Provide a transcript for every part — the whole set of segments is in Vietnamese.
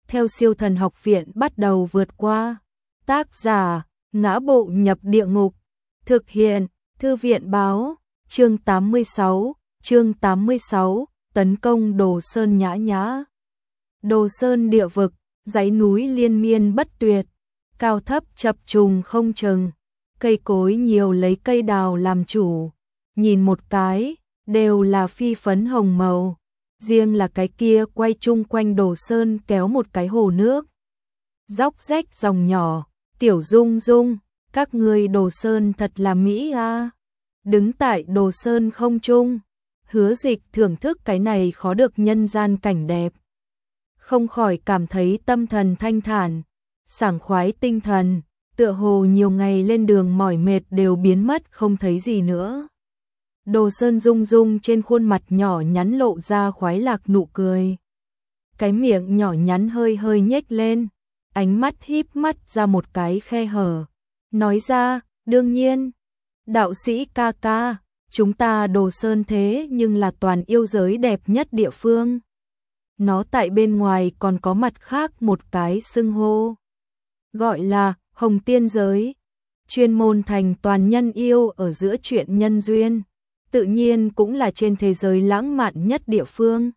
theo Siêu Thần Học Viện bắt đầu vượt qua. Tác giả: Ngã Bộ Nhập Địa Ngục. Thực hiện: Thư viện báo. Chương 86, tấn công Đồ Sơn Nhã Nhã. Đồ Sơn địa vực, dãy núi liên miên bất tuyệt, cao thấp chập trùng không chừng, cây cối nhiều lấy cây đào làm chủ, nhìn một cái, đều là phi phấn hồng màu. Riêng là cái kia quay chung quanh Đồ Sơn kéo một cái hồ nước. Róc rách dòng nhỏ, Tiểu Dung Dung, các ngươi Đồ Sơn thật là mỹ a. Đứng tại Đồ Sơn không trung, Hứa Dịch thưởng thức cái này khó được nhân gian cảnh đẹp. Không khỏi cảm thấy tâm thần thanh thản, sảng khoái tinh thần, tựa hồ nhiều ngày lên đường mỏi mệt đều biến mất không thấy gì nữa. Đồ Sơn Dung Dung trên khuôn mặt nhỏ nhắn lộ ra khoái lạc nụ cười. Cái miệng nhỏ nhắn hơi hơi nhếch lên, ánh mắt híp mắt ra một cái khe hở. Nói ra, đương nhiên, đạo sĩ ca ca, chúng ta Đồ Sơn thế nhưng là toàn yêu giới đẹp nhất địa phương. Nó tại bên ngoài còn có mặt khác một cái xưng hô, gọi là Hồng Tiên Giới, chuyên môn thành toàn nhân yêu ở giữa chuyện nhân duyên, tự nhiên cũng là trên thế giới lãng mạn nhất địa phương.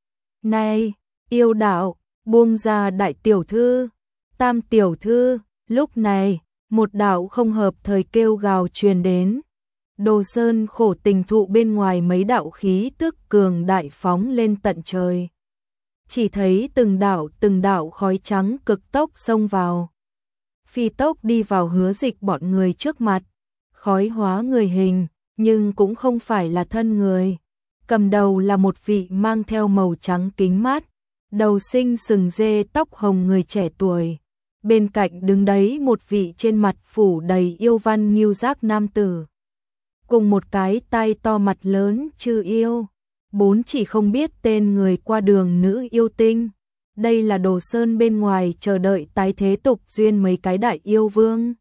Này, yêu đạo, buông ra đại tiểu thư, tam tiểu thư. Lúc này, một đạo không hợp thời kêu gào truyền đến. Đồ Sơn khổ tình thụ bên ngoài mấy đạo khí tức cường đại phóng lên tận trời. Chỉ thấy từng đạo khói trắng cực tốc xông vào. Phi tốc đi vào Hứa Dịch bọn người trước mặt. Khói hóa người hình, nhưng cũng không phải là thân người. Cầm đầu là một vị mang theo màu trắng kính mát, đầu sinh sừng dê tóc hồng người trẻ tuổi. Bên cạnh đứng đấy một vị trên mặt phủ đầy yêu văn nghiêu giác nam tử. Cùng một cái tai to mặt lớn chư yêu. Bốn chỉ không biết tên người qua đường nữ yêu tinh. Đây là Đồ Sơn bên ngoài chờ đợi tái thế tục duyên mấy cái đại yêu vương.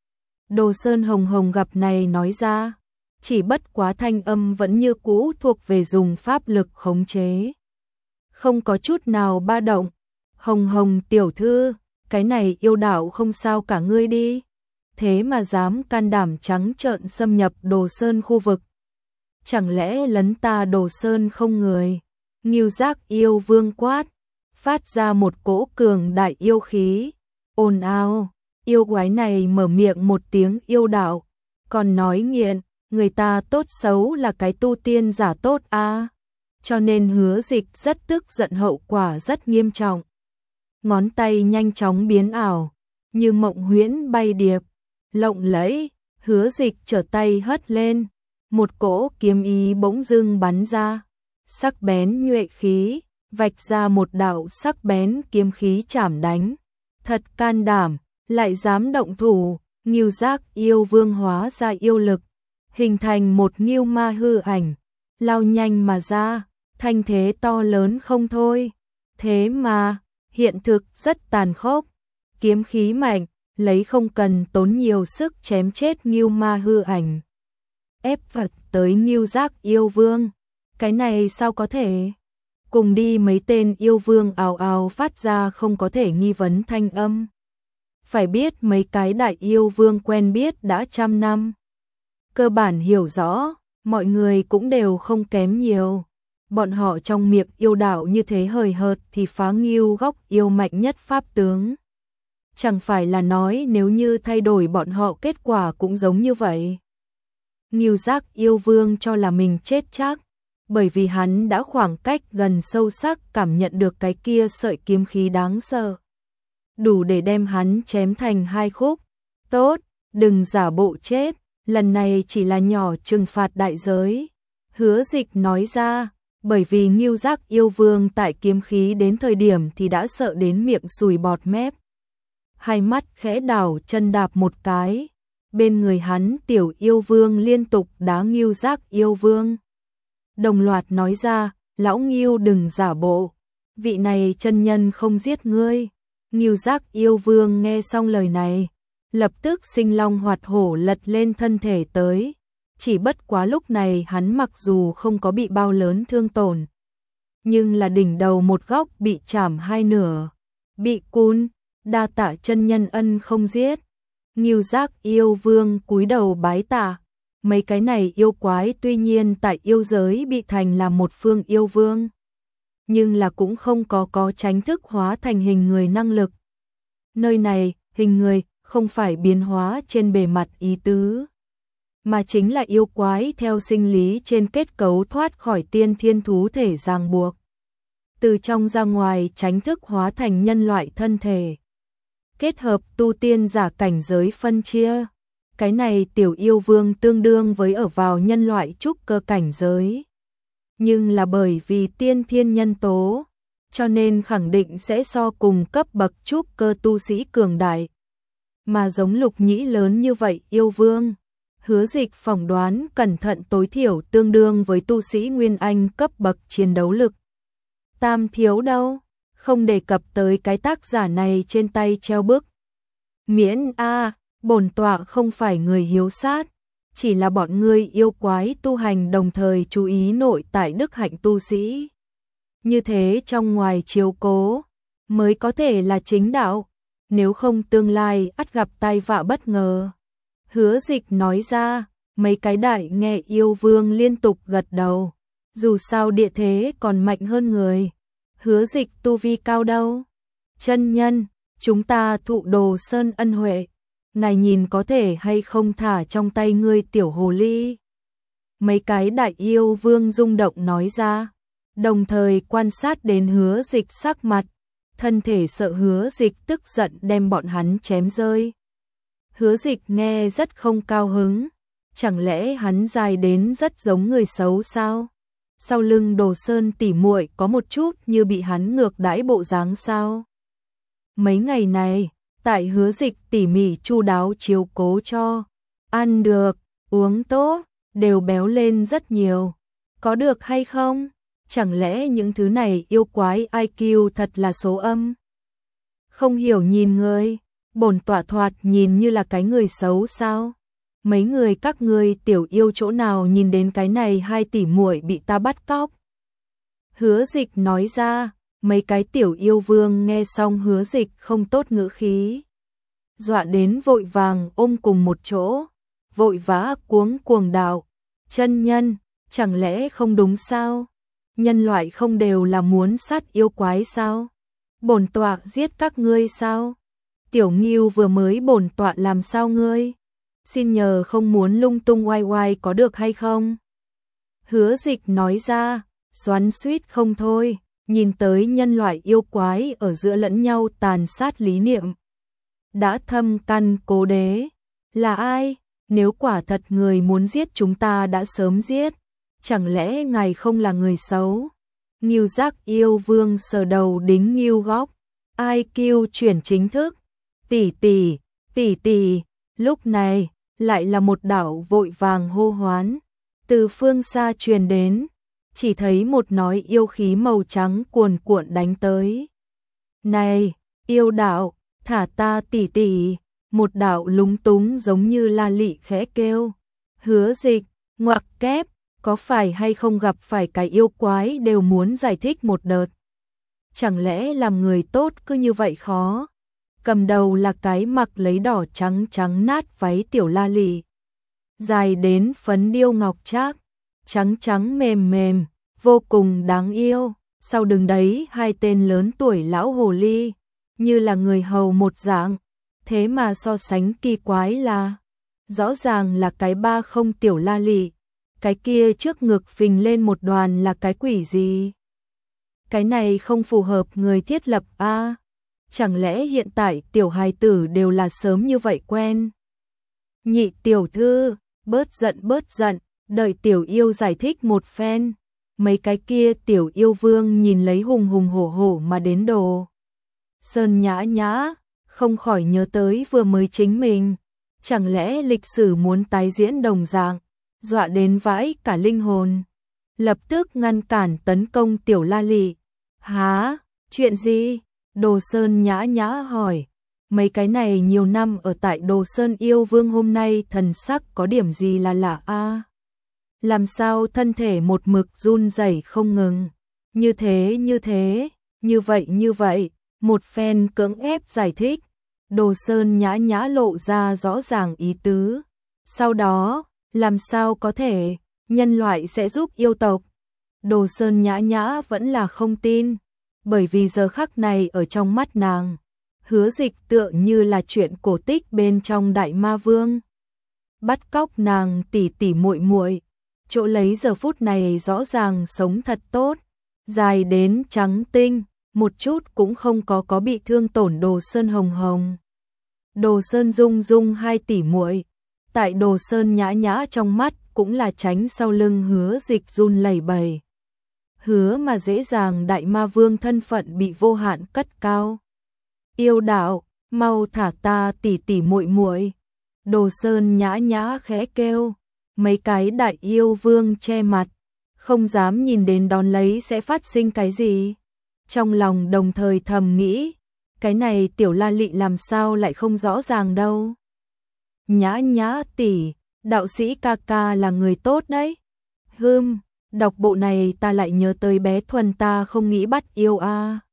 Đồ Sơn hồng hồng gặp này nói ra, chỉ bất quá thanh âm vẫn như cũ thuộc về dùng pháp lực khống chế. Không có chút nào ba động. Hồng hồng tiểu thư, cái này yêu đạo không sao cả ngươi đi. Thế mà dám can đảm trắng trợn xâm nhập Đồ Sơn khu vực. Chẳng lẽ lấn ta Đồ Sơn không người? Ngưu giác yêu vương quát, phát ra một cỗ cường đại yêu khí. Ồn ào, yêu quái này mở miệng một tiếng yêu đạo, còn nói nghiện, người ta tốt xấu là cái tu tiên giả tốt a. Cho nên Hứa Dịch rất tức giận, hậu quả rất nghiêm trọng. Ngón tay nhanh chóng biến ảo, như mộng huyễn bay điệp, lộng lẫy. Hứa Dịch trở tay hất lên, một cỗ kiếm ý bỗng dưng bắn ra, sắc bén nhuệ khí, vạch ra một đạo sắc bén kiếm khí chảm đánh. Thật can đảm, lại dám động thủ. Ngưu giác yêu vương hóa ra yêu lực, hình thành một ngưu ma hư ảnh, lao nhanh mà ra, thanh thế to lớn không thôi. Thế mà, hiện thực rất tàn khốc, kiếm khí mạnh, lấy không cần tốn nhiều sức chém chết ngưu ma hư ảnh. Ép vật tới ngưu giác yêu vương, cái này sao có thể? Cùng đi mấy tên yêu vương ào ào phát ra không có thể nghi vấn thanh âm. Phải biết mấy cái đại yêu vương quen biết đã trăm năm, cơ bản hiểu rõ, mọi người cũng đều không kém nhiều. Bọn họ trong miệng yêu đạo như thế hời hợt thì phá ngưu góc yêu mạnh nhất pháp tướng. Chẳng phải là nói nếu như thay đổi bọn họ kết quả cũng giống như vậy. Ngưu giác yêu vương cho là mình chết chắc, bởi vì hắn đã khoảng cách gần sâu sắc cảm nhận được cái kia sợi kiếm khí đáng sợ, đủ để đem hắn chém thành hai khúc. Tốt, đừng giả bộ chết, lần này chỉ là nhỏ trừng phạt đại giới. Hứa Dịch nói ra, bởi vì Ngưu giác yêu vương tại kiếm khí đến thời điểm thì đã sợ đến miệng sùi bọt mép. Hai mắt khẽ đảo chân đạp một cái, bên người hắn tiểu yêu vương liên tục đá Ngưu giác yêu vương. Đồng loạt nói ra, lão Ngưu đừng giả bộ, vị này chân nhân không giết ngươi. Ngưu giác yêu vương nghe xong lời này, lập tức sinh long hoạt hổ lật lên thân thể tới. Chỉ bất quá lúc này hắn mặc dù không có bị bao lớn thương tổn, nhưng là đỉnh đầu một góc bị chảm hai nửa. Bị cún, đa tạ chân nhân ân không giết. Ngưu Giác yêu vương cúi đầu bái tạ. Mấy cái này yêu quái tuy nhiên tại yêu giới bị thành là một phương yêu vương, nhưng là cũng không có tránh thức hóa thành hình người năng lực. Nơi này, hình người không phải biến hóa trên bề mặt ý tứ, mà chính là yêu quái theo sinh lý trên kết cấu thoát khỏi tiên thiên thú thể ràng buộc. Từ trong ra ngoài tránh thức hóa thành nhân loại thân thể. Kết hợp tu tiên giả cảnh giới phân chia. Cái này tiểu yêu vương tương đương với ở vào nhân loại trúc cơ cảnh giới. Nhưng là bởi vì tiên thiên nhân tố, cho nên khẳng định sẽ so cùng cấp bậc trúc cơ tu sĩ cường đại. Mà giống Lục Nhĩ lớn như vậy yêu vương, Hứa Dịch phỏng đoán cẩn thận tối thiểu tương đương với tu sĩ Nguyên Anh cấp bậc chiến đấu lực. Tam thiếu đâu, không đề cập tới cái tác giả này trên tay treo bức. Miễn bổn tọa không phải người hiếu sát, chỉ là bọn ngươi yêu quái tu hành đồng thời chú ý nội tại đức hạnh tu sĩ. Như thế trong ngoài chiếu cố, mới có thể là chính đạo, nếu không tương lai ắt gặp tai vạ bất ngờ. Hứa Dịch nói ra, mấy cái đại nghe yêu vương liên tục gật đầu, dù sao địa thế còn mạnh hơn người. Hứa Dịch tu vi cao đâu? Chân nhân, chúng ta thụ Đồ Sơn ân huệ, ngài nhìn có thể hay không thả trong tay ngươi tiểu hồ ly. Mấy cái đại yêu vương rung động nói ra, đồng thời quan sát đến Hứa Dịch sắc mặt, thân thể sợ Hứa Dịch tức giận đem bọn hắn chém rơi. Hứa Dịch nghe rất không cao hứng, chẳng lẽ hắn dài đến rất giống người xấu sao? Sau lưng Đồ Sơn tỉ muội có một chút như bị hắn ngược đãi bộ dáng sao? Mấy ngày này, tại Hứa Dịch tỉ mỉ chu đáo chiếu cố cho, ăn được, uống tốt, đều béo lên rất nhiều. Có được hay không? Chẳng lẽ những thứ này yêu quái IQ thật là số âm? Không hiểu nhìn người, bổn tọa thoạt nhìn như là cái người xấu sao? Mấy người các ngươi tiểu yêu chỗ nào nhìn đến cái này hai tỷ muội bị ta bắt cóc? Hứa Dịch nói ra, mấy cái tiểu yêu vương nghe xong Hứa Dịch không tốt ngữ khí, dọa đến vội vàng ôm cùng một chỗ, vội vã cuống cuồng đạo, chân nhân, chẳng lẽ không đúng sao? Nhân loại không đều là muốn sát yêu quái sao? Bổn tọa giết các ngươi sao? Tiểu Ngưu vừa mới bổn tọa làm sao ngươi? Xin nhờ không muốn lung tung oai oai có được hay không? Hứa Dịch nói ra, xoắn xuýt không thôi, nhìn tới nhân loại yêu quái ở giữa lẫn nhau tàn sát lý niệm. Đã thâm căn cố đế, là ai? Nếu quả thật người muốn giết chúng ta đã sớm giết, chẳng lẽ ngài không là người xấu? Ngưu Giác yêu vương sờ đầu đính ngưu góc, IQ chuyển chính thức, tỷ tỷ, lúc này lại là một đạo vội vàng hô hoán, từ phương xa truyền đến, chỉ thấy một nói yêu khí màu trắng cuồn cuộn đánh tới. Này, yêu đạo, thả ta tỷ, một đạo lúng túng giống như la lị khẽ kêu. Hứa Dịch, ngoặc kép, có phải hay không gặp phải cái yêu quái đều muốn giải thích một đợt. Chẳng lẽ làm người tốt cứ như vậy khó? Cầm đầu là cái mặc lấy đỏ trắng trắng nát váy tiểu la lị, dài đến phấn điêu ngọc trác, trắng trắng mềm mềm, vô cùng đáng yêu. Sau đường đấy hai tên lớn tuổi lão hồ ly, như là người hầu một dạng, thế mà so sánh kỳ quái là, rõ ràng là cái ba không tiểu la lị, cái kia trước ngực phình lên một đoàn là cái quỷ gì? Cái này không phù hợp người thiết lập a. Chẳng lẽ hiện tại tiểu hài tử đều là sớm như vậy quen? Nhị tiểu thư, bớt giận, đợi tiểu yêu giải thích một phen. Mấy cái kia tiểu yêu vương nhìn lấy hùng hùng hổ hổ mà đến Đồ Sơn nhã, không khỏi nhớ tới vừa mới chính mình. Chẳng lẽ lịch sử muốn tái diễn đồng dạng, dọa đến vãi cả linh hồn. Lập tức ngăn cản tấn công tiểu la lị. Hả? Chuyện gì? Đồ Sơn nhã hỏi. Mấy cái này nhiều năm ở tại Đồ Sơn yêu vương hôm nay thần sắc có điểm gì là lạ a? Làm sao thân thể một mực run rẩy không ngừng? Như vậy, Một phen cưỡng ép giải thích, Đồ Sơn Nhã Nhã lộ ra rõ ràng ý tứ. Sau đó, làm sao có thể, nhân loại sẽ giúp yêu tộc? Đồ Sơn Nhã Nhã vẫn là không tin, bởi vì giờ khắc này ở trong mắt nàng, Hứa Dịch tựa như là chuyện cổ tích bên trong Đại Ma Vương. Bắt cóc nàng tỉ tỉ muội muội, chỗ lấy giờ phút này rõ ràng sống thật tốt, dài đến trắng tinh, một chút cũng không có bị thương tổn Đồ Sơn Hồng Hồng. Đồ Sơn Dung Dung hai tỷ muội, tại Đồ Sơn Nhã Nhã trong mắt cũng là tránh sau lưng Hứa Dịch run lẩy bẩy. Hứa mà dễ dàng Đại Ma Vương thân phận bị vô hạn cất cao. Yêu đạo, mau thả ta tỉ tỉ muội muội. Đồ Sơn Nhã Nhã khẽ kêu, mấy cái đại yêu vương che mặt, không dám nhìn đến đón lấy sẽ phát sinh cái gì. Trong lòng đồng thời thầm nghĩ, cái này tiểu La Lị làm sao lại không rõ ràng đâu. Nhã Nhã tỷ, đạo sĩ ca ca là người tốt đấy. Đọc bộ này ta lại nhớ tới bé Thuần ta không nghĩ bắt yêu a.